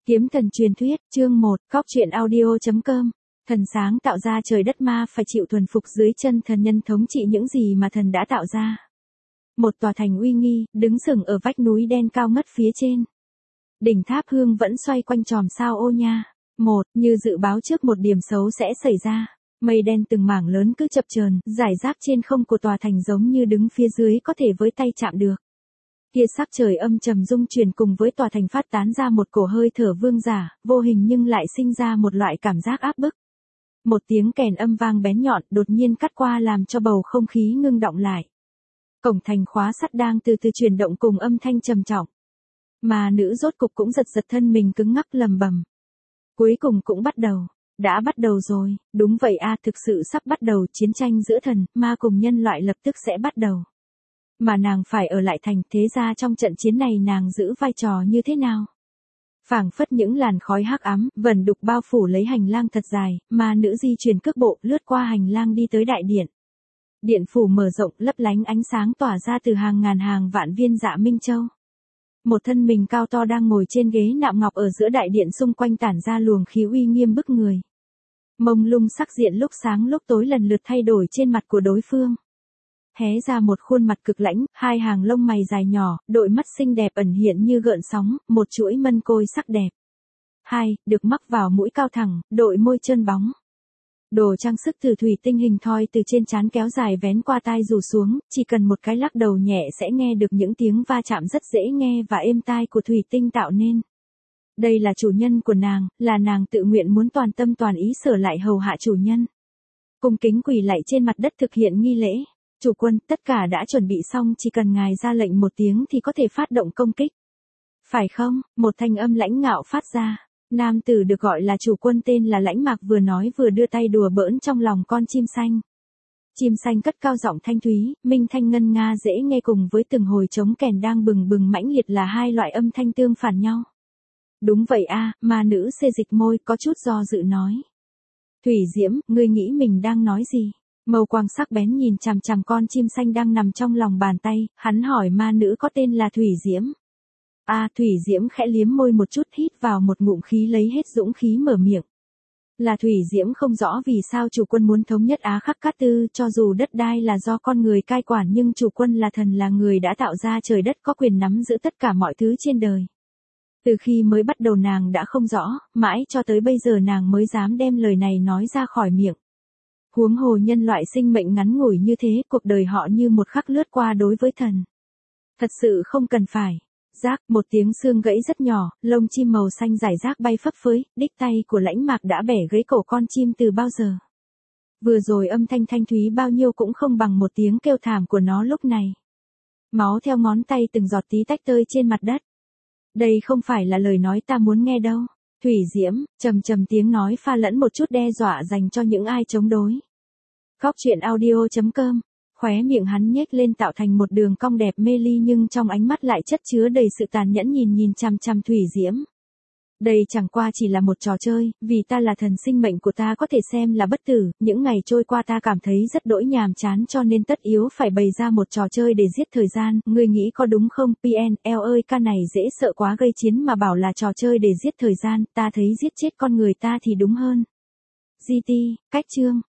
Kiếm thần truyền thuyết, chương 1, Cóc truyện audio.com. Thần sáng tạo ra trời đất, ma phải chịu thuần phục dưới chân thần nhân thống trị những gì mà thần đã tạo ra. Một tòa thành uy nghi, đứng sừng ở vách núi đen cao ngất phía trên. Đỉnh tháp hương vẫn xoay quanh chòm sao ô nha. Như dự báo trước một điểm xấu sẽ xảy ra. Mây đen từng mảng lớn cứ chập chờn, rải rác trên không của tòa thành giống như đứng phía dưới có thể với tay chạm được. Kia sắc trời âm trầm rung chuyển cùng với tòa thành phát tán ra một cổ hơi thở vương giả, vô hình nhưng lại sinh ra một loại cảm giác áp bức. Một tiếng kèn âm vang bén nhọn đột nhiên cắt qua làm cho bầu không khí ngưng động lại. Cổng thành khóa sắt đang từ từ chuyển động cùng âm thanh trầm trọng. Mà nữ rốt cục cũng giật giật thân mình cứng ngắc lầm bầm. Cuối cùng cũng bắt đầu. Đã bắt đầu rồi, đúng vậy a, thực sự sắp bắt đầu, chiến tranh giữa thần, ma cùng nhân loại lập tức sẽ bắt đầu. Mà nàng phải ở lại thành, thế ra trong trận chiến này nàng giữ vai trò như thế nào? Phảng phất những làn khói hắc ám, vẩn đục bao phủ lấy hành lang thật dài, mà nữ di chuyển cước bộ lướt qua hành lang đi tới đại điện. Điện phủ mở rộng, lấp lánh ánh sáng tỏa ra từ hàng ngàn hàng vạn viên dạ minh châu. Một thân mình cao to đang ngồi trên ghế nạm ngọc ở giữa đại điện, xung quanh tản ra luồng khí uy nghiêm bức người. Mông lung sắc diện lúc sáng lúc tối lần lượt thay đổi trên mặt của đối phương. Hé ra một khuôn mặt cực lãnh, hai hàng lông mày dài nhỏ, đôi mắt xinh đẹp ẩn hiện như gợn sóng, một chuỗi mân côi sắc đẹp. Được mắc vào mũi cao thẳng, đôi môi trơn bóng. Đồ trang sức từ thủy tinh hình thoi từ trên trán kéo dài vén qua tai rủ xuống, chỉ cần một cái lắc đầu nhẹ sẽ nghe được những tiếng va chạm rất dễ nghe và êm tai của thủy tinh tạo nên. Đây là chủ nhân của nàng, là nàng tự nguyện muốn toàn tâm toàn ý sửa lại hầu hạ chủ nhân. Cung kính quỳ lạy trên mặt đất thực hiện nghi lễ. Chủ quân, tất cả đã chuẩn bị xong, chỉ cần ngài ra lệnh một tiếng thì có thể phát động công kích. Phải không? Một thanh âm lãnh ngạo phát ra. Nam tử được gọi là chủ quân tên là Lãnh Mạc vừa nói vừa đưa tay đùa bỡn trong lòng con chim xanh. Chim xanh cất cao giọng thanh thúy, minh thanh ngân nga dễ nghe cùng với từng hồi trống kèn đang bừng bừng mãnh liệt là hai loại âm thanh tương phản nhau. Đúng vậy a, ma nữ xê dịch môi có chút do dự nói. Thủy Diễm, ngươi nghĩ mình đang nói gì? Mâu quang sắc bén nhìn chằm chằm con chim xanh đang nằm trong lòng bàn tay, hắn hỏi ma nữ có tên là Thủy Diễm. Thủy Diễm khẽ liếm môi một chút, hít vào một ngụm khí lấy hết dũng khí mở miệng. Là Thủy Diễm không rõ vì sao chủ quân muốn thống nhất Á Khắc Cát Tư, cho dù đất đai là do con người cai quản nhưng chủ quân là thần, là người đã tạo ra trời đất, có quyền nắm giữ tất cả mọi thứ trên đời. Từ khi mới bắt đầu nàng đã không rõ, mãi cho tới bây giờ nàng mới dám đem lời này nói ra khỏi miệng. Huống hồ nhân loại sinh mệnh ngắn ngủi như thế, cuộc đời họ như một khắc lướt qua đối với thần. Thật sự không cần phải. Rác, một tiếng xương gãy rất nhỏ, lông chim màu xanh rải rác bay phấp phới, đích tay của Lãnh Mạc đã bẻ gãy cổ con chim từ bao giờ. Vừa rồi âm thanh thanh thúy bao nhiêu cũng không bằng một tiếng kêu thảm của nó lúc này. Máu theo ngón tay từng giọt tí tách tơi trên mặt đất. Đây không phải là lời nói ta muốn nghe đâu. Thủy Diễm, trầm trầm tiếng nói pha lẫn một chút đe dọa dành cho những ai chống đối. Cóc truyện audio.com. Khóe miệng hắn nhếch lên tạo thành một đường cong đẹp mê ly, nhưng trong ánh mắt lại chất chứa đầy sự tàn nhẫn, nhìn chằm chằm Thủy Diễm. Đây chẳng qua chỉ là một trò chơi, vì ta là thần, sinh mệnh của ta có thể xem là bất tử, những ngày trôi qua ta cảm thấy rất đỗi nhàm chán cho nên tất yếu phải bày ra một trò chơi để giết thời gian, ngươi nghĩ có đúng không? PNL ơi, ca này dễ sợ quá, gây chiến mà bảo là trò chơi để giết thời gian, ta thấy giết chết con người ta thì đúng hơn. GT, cách chương.